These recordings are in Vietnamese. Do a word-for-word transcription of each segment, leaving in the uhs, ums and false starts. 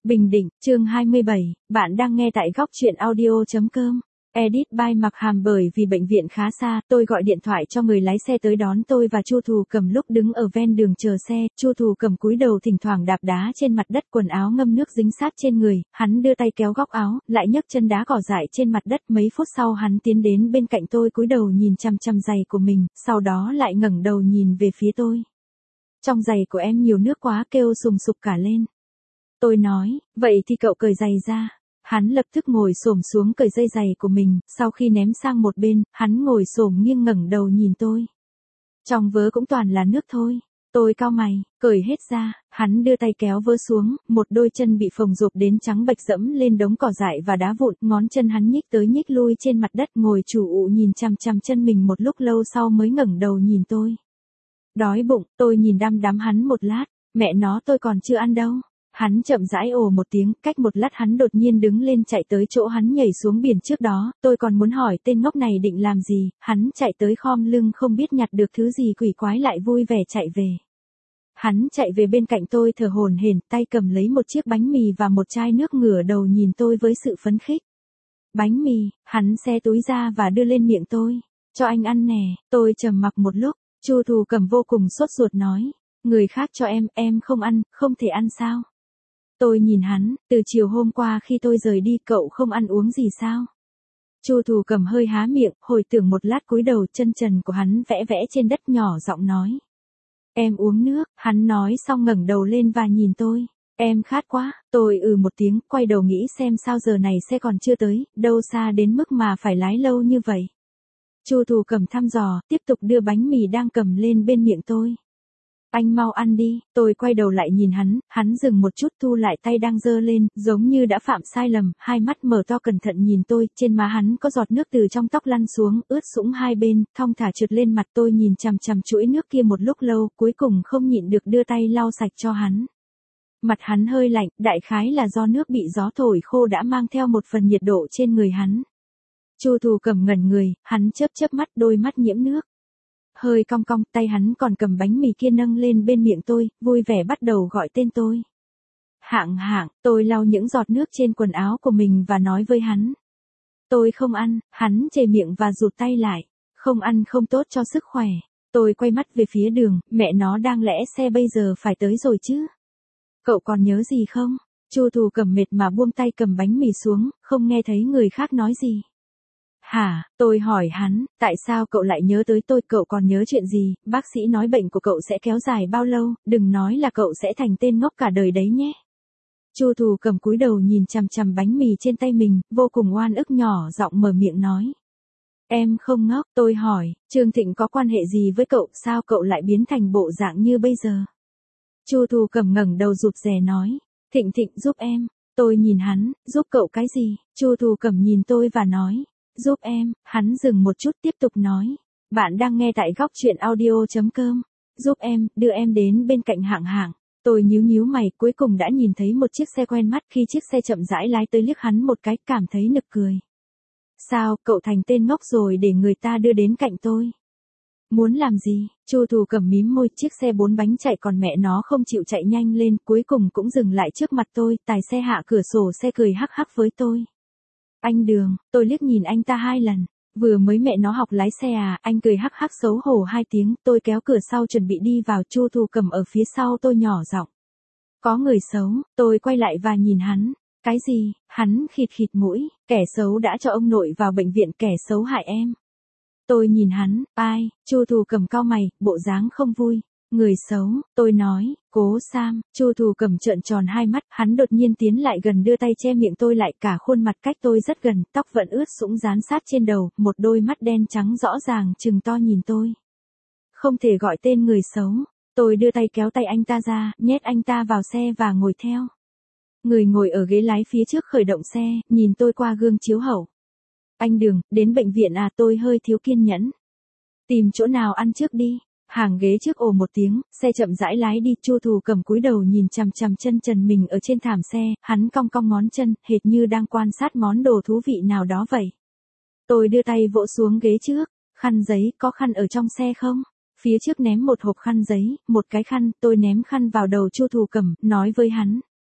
Bình Định, chương hai mươi bảy, bạn đang nghe tại góc truyện audio.com. Edit by Mặc Hàm. Bởi vì bệnh viện khá xa, tôi gọi điện thoại cho người lái xe tới đón tôi và Chu Thù Cầm. Lúc đứng ở ven đường chờ xe, Chu Thù Cầm cúi đầu thỉnh thoảng đạp đá trên mặt đất, quần áo ngâm nước dính sát trên người, hắn đưa tay kéo góc áo, lại nhấc chân đá cỏ dại trên mặt đất. Mấy phút sau hắn tiến đến bên cạnh tôi, cúi đầu nhìn chằm chằm giày của mình, sau đó lại ngẩng đầu nhìn về phía tôi. Trong giày của em nhiều nước quá, kêu sùng sục cả lên. Tôi nói, vậy thì cậu cởi giày ra. Hắn lập tức ngồi xổm xuống cởi dây giày của mình, sau khi ném sang một bên, hắn ngồi xổm nghiêng ngẩng đầu nhìn tôi. Trong vớ cũng toàn là nước thôi. Tôi cau mày, cởi hết ra, hắn đưa tay kéo vớ xuống, một đôi chân bị phồng rộp đến trắng bệch dẫm lên đống cỏ dại và đá vụn, ngón chân hắn nhích tới nhích lui trên mặt đất, ngồi chủ ụ nhìn chằm chằm chân mình một lúc lâu sau mới ngẩng đầu nhìn tôi. Đói bụng, tôi nhìn đăm đắm hắn một lát, mẹ nó tôi còn chưa ăn đâu. Hắn chậm rãi ồ một tiếng, cách một lát hắn đột nhiên đứng lên chạy tới chỗ hắn nhảy xuống biển trước đó, tôi còn muốn hỏi tên ngốc này định làm gì, hắn chạy tới khom lưng không biết nhặt được thứ gì quỷ quái lại vui vẻ chạy về. Hắn chạy về bên cạnh tôi thở hổn hển, tay cầm lấy một chiếc bánh mì và một chai nước, ngửa đầu nhìn tôi với sự phấn khích. Bánh mì, hắn xé túi ra và đưa lên miệng tôi, cho anh ăn nè. Tôi trầm mặc một lúc, Chu Thù Cầm vô cùng sốt ruột nói, người khác cho em, em không ăn, không thể ăn sao? Tôi nhìn hắn, từ chiều hôm qua khi tôi rời đi cậu không ăn uống gì sao? Chu Thù Cầm hơi há miệng, hồi tưởng một lát cúi đầu, chân trần của hắn vẽ vẽ trên đất, nhỏ giọng nói. Em uống nước. Hắn nói xong ngẩng đầu lên và nhìn tôi. Em khát quá. Tôi ừ một tiếng, quay đầu nghĩ xem sao giờ này xe còn chưa tới, đâu xa đến mức mà phải lái lâu như vậy. Chu Thù Cầm thăm dò, tiếp tục đưa bánh mì đang cầm lên bên miệng tôi. Anh mau ăn đi. Tôi quay đầu lại nhìn hắn, hắn dừng một chút thu lại tay đang giơ lên, giống như đã phạm sai lầm, hai mắt mở to cẩn thận nhìn tôi, trên má hắn có giọt nước từ trong tóc lăn xuống, ướt sũng hai bên, thong thả trượt lên mặt. Tôi nhìn chằm chằm chuỗi nước kia một lúc lâu, cuối cùng không nhịn được đưa tay lau sạch cho hắn. Mặt hắn hơi lạnh, đại khái là do nước bị gió thổi khô đã mang theo một phần nhiệt độ trên người hắn. Chu Thù Cầm ngẩn người, hắn chớp chớp mắt, đôi mắt nhiễm nước. Hơi cong cong, tay hắn còn cầm bánh mì kia nâng lên bên miệng tôi, vui vẻ bắt đầu gọi tên tôi. Hạng Hạng. Tôi lau những giọt nước trên quần áo của mình và nói với hắn. Tôi không ăn. Hắn chề miệng và rụt tay lại. Không ăn không tốt cho sức khỏe. Tôi quay mắt về phía đường, mẹ nó đang lẽ xe bây giờ phải tới rồi chứ. Cậu còn nhớ gì không? Chu Thù Cầm mệt mà buông tay cầm bánh mì xuống, không nghe thấy người khác nói gì. Hả? Tôi hỏi hắn, tại sao cậu lại nhớ tới tôi, cậu còn nhớ chuyện gì? Bác sĩ nói bệnh của cậu sẽ kéo dài bao lâu, đừng nói là cậu sẽ thành tên ngốc cả đời đấy nhé. Chu Thù Cầm cúi đầu nhìn chằm chằm bánh mì trên tay mình, vô cùng oan ức, nhỏ giọng mở miệng nói. Em không ngốc. Tôi hỏi, Trương Thịnh có quan hệ gì với cậu, sao cậu lại biến thành bộ dạng như bây giờ? Chu Thù Cầm ngẩng đầu rụt rè nói, Thịnh Thịnh giúp em. Tôi nhìn hắn, giúp cậu cái gì? Chu Thù Cầm nhìn tôi và nói. Giúp em. Hắn dừng một chút tiếp tục nói. Bạn đang nghe tại góc truyện audio.com. Giúp em, đưa em đến bên cạnh Hạng Hạng. Tôi nhíu nhíu mày, cuối cùng đã nhìn thấy một chiếc xe quen mắt. Khi chiếc xe chậm rãi lái tới, liếc hắn một cái, cảm thấy nực cười. Sao, cậu thành tên ngốc rồi để người ta đưa đến cạnh tôi? Muốn làm gì? Chu Thù Cầm mím môi, chiếc xe bốn bánh chạy còn mẹ nó không chịu chạy nhanh lên, cuối cùng cũng dừng lại trước mặt tôi. Tài xe hạ cửa sổ xe cười hắc hắc với tôi. Anh Đường. Tôi liếc nhìn anh ta hai lần. Vừa mới mẹ nó học lái xe à? Anh cười hắc hắc xấu hổ hai tiếng. Tôi kéo cửa sau chuẩn bị đi vào, Chu Thù Cầm ở phía sau tôi nhỏ giọng. Có người xấu. Tôi quay lại và nhìn hắn. Cái gì? Hắn khịt khịt mũi. Kẻ xấu đã cho ông nội vào bệnh viện, kẻ xấu hại em. Tôi nhìn hắn. Ai? Chu Thù Cầm cau mày, bộ dáng không vui. Người xấu. Tôi nói. Cố Sam. Chu Thù Cầm trợn tròn hai mắt, hắn đột nhiên tiến lại gần, đưa tay che miệng tôi lại, cả khuôn mặt cách tôi rất gần, tóc vẫn ướt sũng dán sát trên đầu, một đôi mắt đen trắng rõ ràng trừng to nhìn tôi. Không thể gọi tên người xấu. Tôi đưa tay kéo tay anh ta ra, nhét anh ta vào xe và ngồi theo. Người ngồi ở ghế lái phía trước khởi động xe, nhìn tôi qua gương chiếu hậu. Anh Đường, đến bệnh viện à? Tôi hơi thiếu kiên nhẫn. Tìm chỗ nào ăn trước đi. Hàng ghế trước ồ một tiếng, xe chậm rãi lái đi. Chu Thù Cầm cúi đầu nhìn chằm chằm chân trần mình ở trên thảm xe, hắn cong cong ngón chân, hệt như đang quan sát món đồ thú vị nào đó vậy. Tôi đưa tay vỗ xuống ghế trước. Khăn giấy, có khăn ở trong xe không? Phía trước ném một hộp khăn giấy, một cái khăn. Tôi ném khăn vào đầu Chu Thù Cầm, nói với hắn.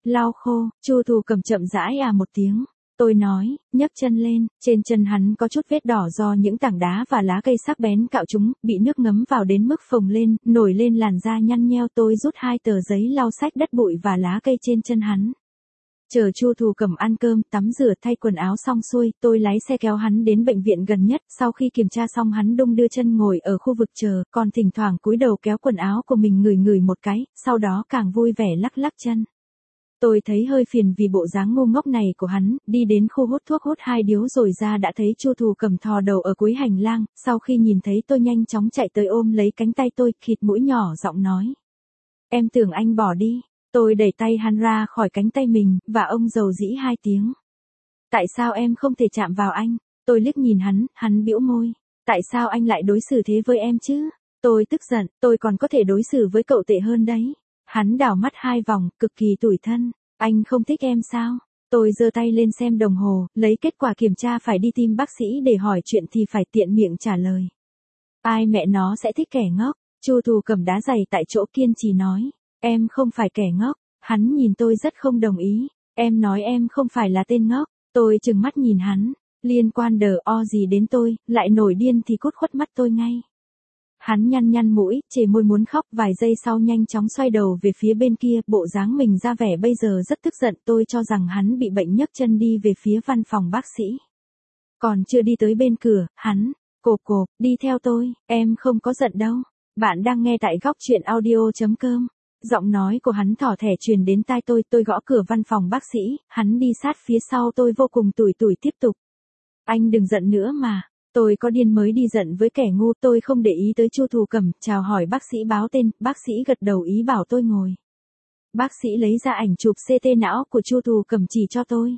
Lau khô, Chu Thù Cầm chậm rãi à một tiếng. Tôi nói, nhấc chân lên, trên chân hắn có chút vết đỏ do những tảng đá và lá cây sắc bén cạo chúng, bị nước ngấm vào đến mức phồng lên, nổi lên làn da nhăn nheo. Tôi rút hai tờ giấy lau sạch đất bụi và lá cây trên chân hắn. Chờ Chu Thù Cầm ăn cơm, tắm rửa, thay quần áo xong xuôi, tôi lái xe kéo hắn đến bệnh viện gần nhất. Sau khi kiểm tra xong hắn đung đưa chân ngồi ở khu vực chờ, còn thỉnh thoảng cúi đầu kéo quần áo của mình ngửi ngửi một cái, sau đó càng vui vẻ lắc lắc chân. Tôi thấy hơi phiền vì bộ dáng ngu ngốc này của hắn, đi đến khu hút thuốc hút hai điếu rồi ra đã thấy Chu Thù Cầm thò đầu ở cuối hành lang, sau khi nhìn thấy tôi nhanh chóng chạy tới ôm lấy cánh tay tôi, khịt mũi nhỏ giọng nói. Em tưởng anh bỏ đi. Tôi đẩy tay hắn ra khỏi cánh tay mình, và ông dầu dĩ hai tiếng. Tại sao em không thể chạm vào anh? Tôi liếc nhìn hắn, hắn bĩu môi. Tại sao anh lại đối xử thế với em chứ? Tôi tức giận, tôi còn có thể đối xử với cậu tệ hơn đấy. Hắn đảo mắt hai vòng, cực kỳ tủi thân. Anh không thích em sao? Tôi giơ tay lên xem đồng hồ, lấy kết quả kiểm tra phải đi tìm bác sĩ để hỏi chuyện thì phải tiện miệng trả lời. Ai mẹ nó sẽ thích kẻ ngốc? Chu Thù Cầm đá giày tại chỗ kiên trì nói. Em không phải kẻ ngốc. Hắn nhìn tôi rất không đồng ý. Em nói em không phải là tên ngốc. Tôi trừng mắt nhìn hắn. Liên quan đờ o gì đến tôi, lại nổi điên thì cút khuất mắt tôi ngay. Hắn nhăn nhăn mũi, chề môi muốn khóc, vài giây sau nhanh chóng xoay đầu về phía bên kia, bộ dáng mình ra vẻ bây giờ rất tức giận. Tôi cho rằng hắn bị bệnh, nhấc chân đi về phía văn phòng bác sĩ. Còn chưa đi tới bên cửa, hắn, cộp cộp, đi theo tôi, em không có giận đâu. Bạn đang nghe tại góc truyện audio chấm com. Giọng nói của hắn thỏ thẻ truyền đến tai tôi, tôi gõ cửa văn phòng bác sĩ, hắn đi sát phía sau tôi vô cùng tủi tủi tiếp tục. Anh đừng giận nữa mà. Tôi có điên mới đi giận với kẻ ngu, tôi không để ý tới Chu Thù Cầm, chào hỏi bác sĩ báo tên, bác sĩ gật đầu ý bảo tôi ngồi. Bác sĩ lấy ra ảnh chụp xê tê não của Chu Thù Cầm chỉ cho tôi.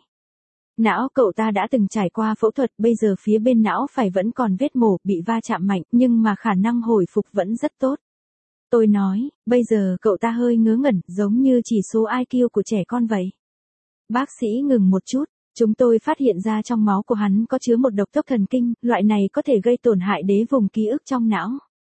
Não cậu ta đã từng trải qua phẫu thuật, bây giờ phía bên não phải vẫn còn vết mổ, bị va chạm mạnh, nhưng mà khả năng hồi phục vẫn rất tốt. Tôi nói, bây giờ cậu ta hơi ngớ ngẩn, giống như chỉ số i kiu của trẻ con vậy. Bác sĩ ngừng một chút. Chúng tôi phát hiện ra trong máu của hắn có chứa một độc tố thần kinh, loại này có thể gây tổn hại đến vùng ký ức trong não.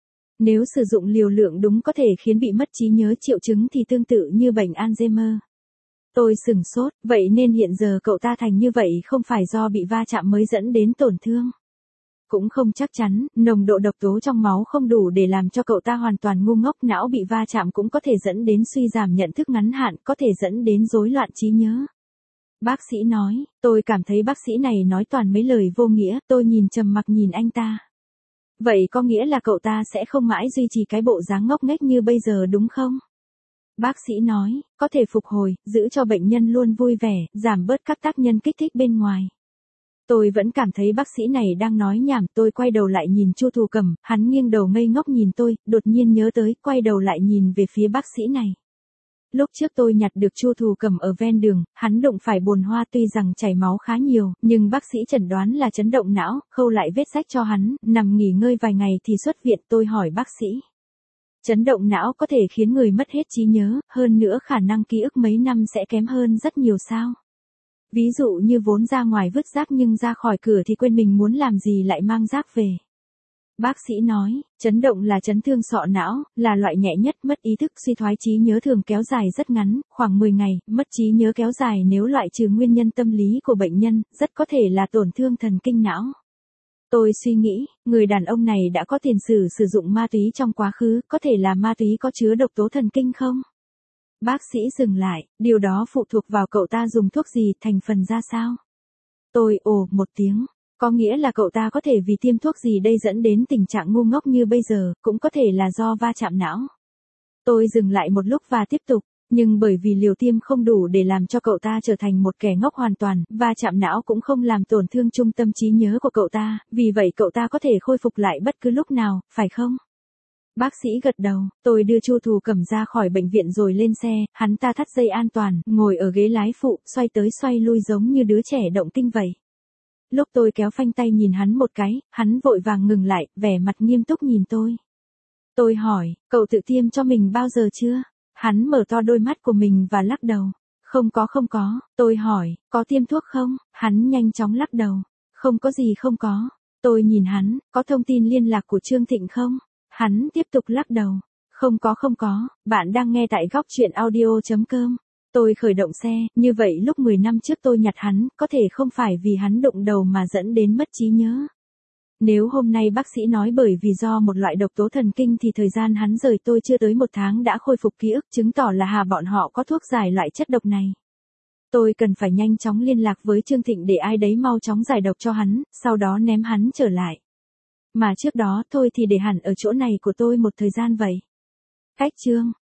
Nếu sử dụng liều lượng đúng có thể khiến bị mất trí nhớ, triệu chứng thì tương tự như bệnh Alzheimer. Tôi sửng sốt, vậy nên hiện giờ cậu ta thành như vậy không phải do bị va chạm mới dẫn đến tổn thương. Cũng không chắc chắn, nồng độ độc tố trong máu không đủ để làm cho cậu ta hoàn toàn ngu ngốc, não bị va chạm cũng có thể dẫn đến suy giảm nhận thức ngắn hạn, có thể dẫn đến rối loạn trí nhớ. Bác sĩ nói, tôi cảm thấy bác sĩ này nói toàn mấy lời vô nghĩa, tôi nhìn trầm mặc nhìn anh ta. Vậy có nghĩa là cậu ta sẽ không mãi duy trì cái bộ dáng ngốc nghếch như bây giờ đúng không? Bác sĩ nói, có thể phục hồi, giữ cho bệnh nhân luôn vui vẻ, giảm bớt các tác nhân kích thích bên ngoài. Tôi vẫn cảm thấy bác sĩ này đang nói nhảm, tôi quay đầu lại nhìn Chu Thù Cầm, hắn nghiêng đầu ngây ngốc nhìn tôi, đột nhiên nhớ tới, quay đầu lại nhìn về phía bác sĩ này. Lúc trước tôi nhặt được Chu Thù Cầm ở ven đường, hắn đụng phải bồn hoa, tuy rằng chảy máu khá nhiều, nhưng bác sĩ chẩn đoán là chấn động não, khâu lại vết rách cho hắn, nằm nghỉ ngơi vài ngày thì xuất viện. Tôi hỏi bác sĩ. Chấn động não có thể khiến người mất hết trí nhớ, hơn nữa khả năng ký ức mấy năm sẽ kém hơn rất nhiều sao? Ví dụ như vốn ra ngoài vứt rác nhưng ra khỏi cửa thì quên mình muốn làm gì lại mang rác về. Bác sĩ nói, chấn động là chấn thương sọ não, là loại nhẹ nhất, mất ý thức, suy thoái trí nhớ thường kéo dài rất ngắn, khoảng mười ngày, mất trí nhớ kéo dài nếu loại trừ nguyên nhân tâm lý của bệnh nhân, rất có thể là tổn thương thần kinh não. Tôi suy nghĩ, người đàn ông này đã có tiền sử sử dụng ma túy trong quá khứ, có thể là ma túy có chứa độc tố thần kinh không? Bác sĩ dừng lại, điều đó phụ thuộc vào cậu ta dùng thuốc gì, thành phần ra sao? Tôi ồ một tiếng. Có nghĩa là cậu ta có thể vì tiêm thuốc gì đây dẫn đến tình trạng ngu ngốc như bây giờ, cũng có thể là do va chạm não. Tôi dừng lại một lúc và tiếp tục, nhưng bởi vì liều tiêm không đủ để làm cho cậu ta trở thành một kẻ ngốc hoàn toàn, va chạm não cũng không làm tổn thương trung tâm trí nhớ của cậu ta, vì vậy cậu ta có thể khôi phục lại bất cứ lúc nào, phải không? Bác sĩ gật đầu, tôi đưa Chu Thù Cầm ra khỏi bệnh viện rồi lên xe, hắn ta thắt dây an toàn, ngồi ở ghế lái phụ, xoay tới xoay lui giống như đứa trẻ động tinh vậy. Lúc tôi kéo phanh tay nhìn hắn một cái, hắn vội vàng ngừng lại, vẻ mặt nghiêm túc nhìn tôi. Tôi hỏi, cậu tự tiêm cho mình bao giờ chưa? Hắn mở to đôi mắt của mình và lắc đầu. Không có không có, tôi hỏi, có tiêm thuốc không? Hắn nhanh chóng lắc đầu. Không có gì không có. Tôi nhìn hắn, có thông tin liên lạc của Trương Thịnh không? Hắn tiếp tục lắc đầu. Không có không có, bạn đang nghe tại góc truyện audio chấm com. Tôi khởi động xe, như vậy lúc mười năm trước tôi nhặt hắn, có thể không phải vì hắn đụng đầu mà dẫn đến mất trí nhớ. Nếu hôm nay bác sĩ nói bởi vì do một loại độc tố thần kinh thì thời gian hắn rời tôi chưa tới một tháng đã khôi phục ký ức, chứng tỏ là hà bọn họ có thuốc giải loại chất độc này. Tôi cần phải nhanh chóng liên lạc với Trương Thịnh để ai đấy mau chóng giải độc cho hắn, sau đó ném hắn trở lại. Mà trước đó thôi thì để hẳn ở chỗ này của tôi một thời gian vậy. Cách Trương